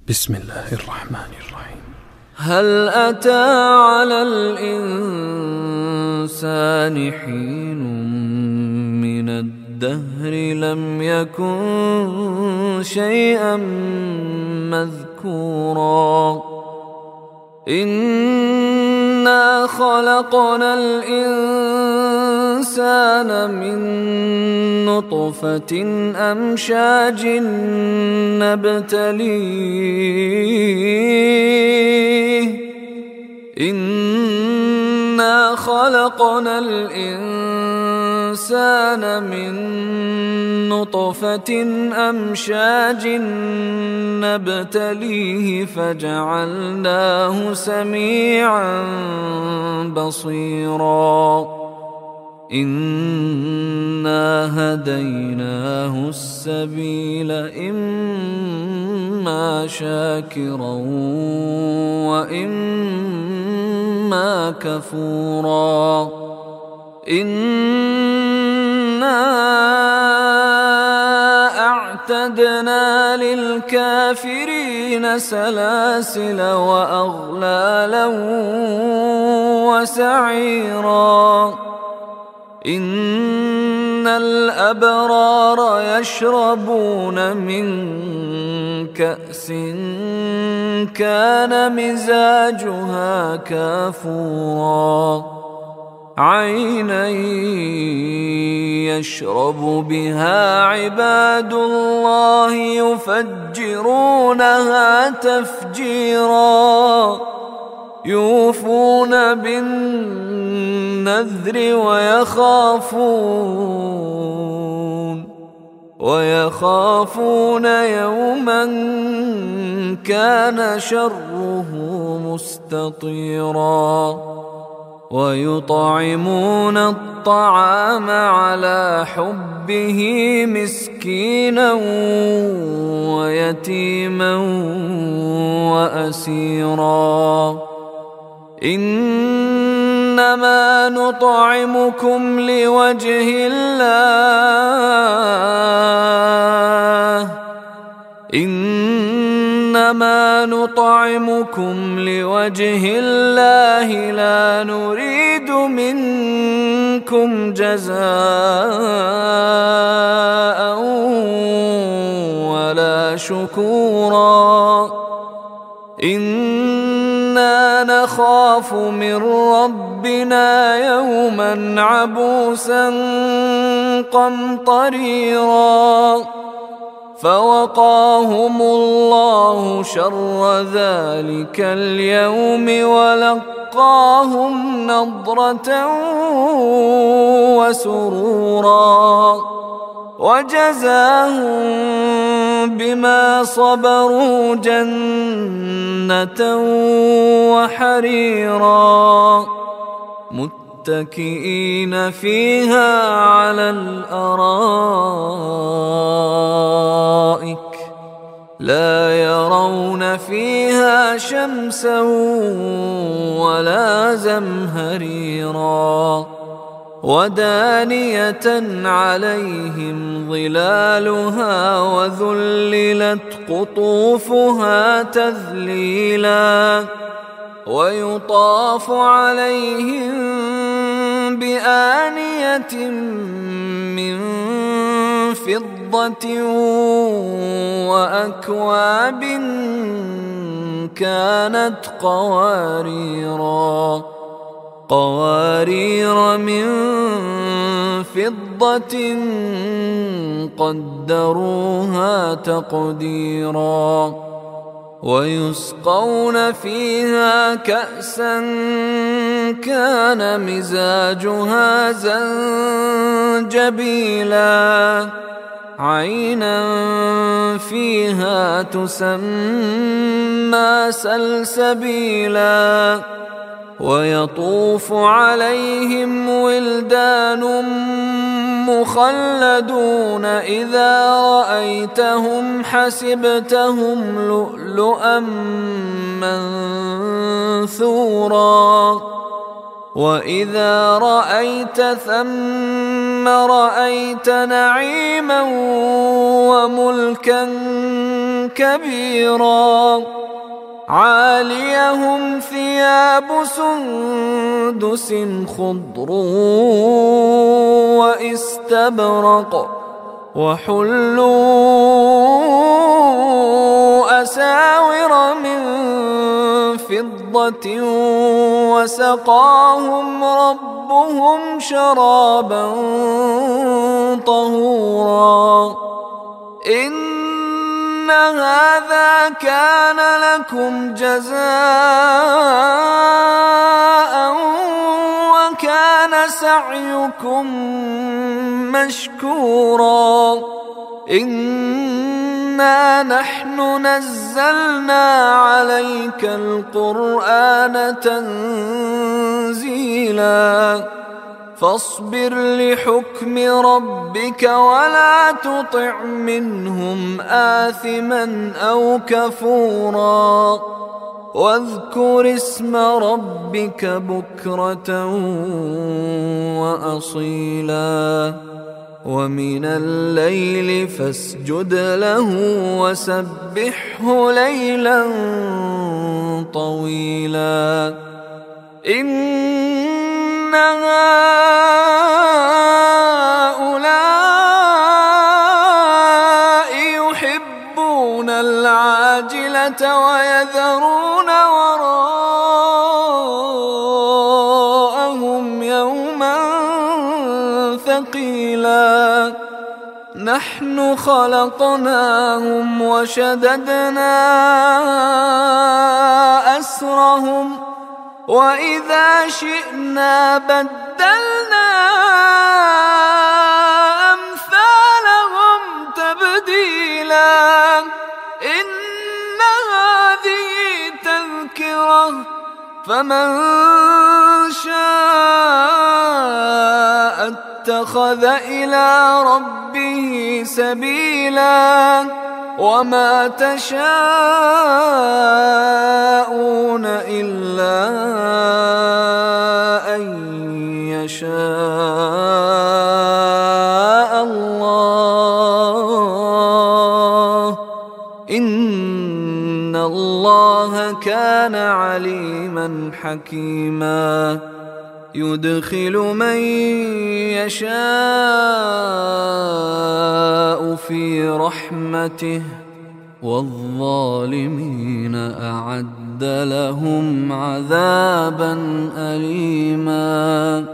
بسم الله الرحمن الرحيم. هل أتى على الإنسان حين من الدهر لم يكن شيئا مذكورا إنا خلقنا الإنسان من نطفة أمشاج نبتليه إنا خلقنا الإنسان من نطفة أمشاج نبتليه فجعلناه سميعا بصيرا إنا هديناه السبيل إما شاكرا وإما كفورا إنا أعتدنا للكافرين سلاسل وأغلالا وسعيرا إن الأبرار يشربون من كأس كان مزاجها كافورا عينا يشرب بها عباد الله يفجرونها تفجيرا يوفون بالنذر ويخافون يوما كان شره مستطيرا ويطعمون الطعام على حبه مسكينا ويتيما وأسيرا إنما نطعمكم لوجه الله لا نريد منكم جزاء ولا شكورا إنا نخاف من ربنا يوما عبوسا قمطريرا فوقاهم الله شر ذلك اليوم ولقاهم نضرة وسرورا وجزاهم بما صبروا جنة وحريرا متكئين فيها على الأرائك لا يرون فيها شمسا ولا زمهريرا ودانية عليهم ظلالها وذللت قطوفها تذليلا ويطاف عليهم بآنية من فضة وأكواب كانت قوارير من فضة قدروها تقديرا ويسقون فيها كأسا كان مزاجها زنجبيلا عينا فيها تسمى سلسبيلا ويطوف عليهم ولدان مخلدون إذا رأيتهم حسبتهم لؤلؤا منثورا وإذا رأيت ثم رأيت نعيما وملكا كبيرا عاليهم ثياب سندس خضر واستبرق وحلوا أساور من فضة وسقاهم ربهم شرابا طهورا إن هذا كان لكم جزاء وكان سعيكم مشكورا إنا نحن نزلنا عليك القرآن تنزيلا فاصبر لحكم ربك ولا تطع منهم آثما أو كفورا واذكر اسم ربك بكرة وأصيلا ومن الليل فاسجد له وسبحه ليلا طويلا إن هؤلاء يحبون العاجلة ويذرون وراءهم يوما ثقيلا نحن خلقناهم وشددنا أسرهم وإذا شئنا بدلنا أمثالهم تبديلا إن هذه تذكرة فمن شاء اتخذ إلى ربه سبيلا وما تشاءون إلا أن يشاء الله إن الله كان عليما حكيما يدخل من يشاء في رحمته والظالمين أعد لهم عذابا أليما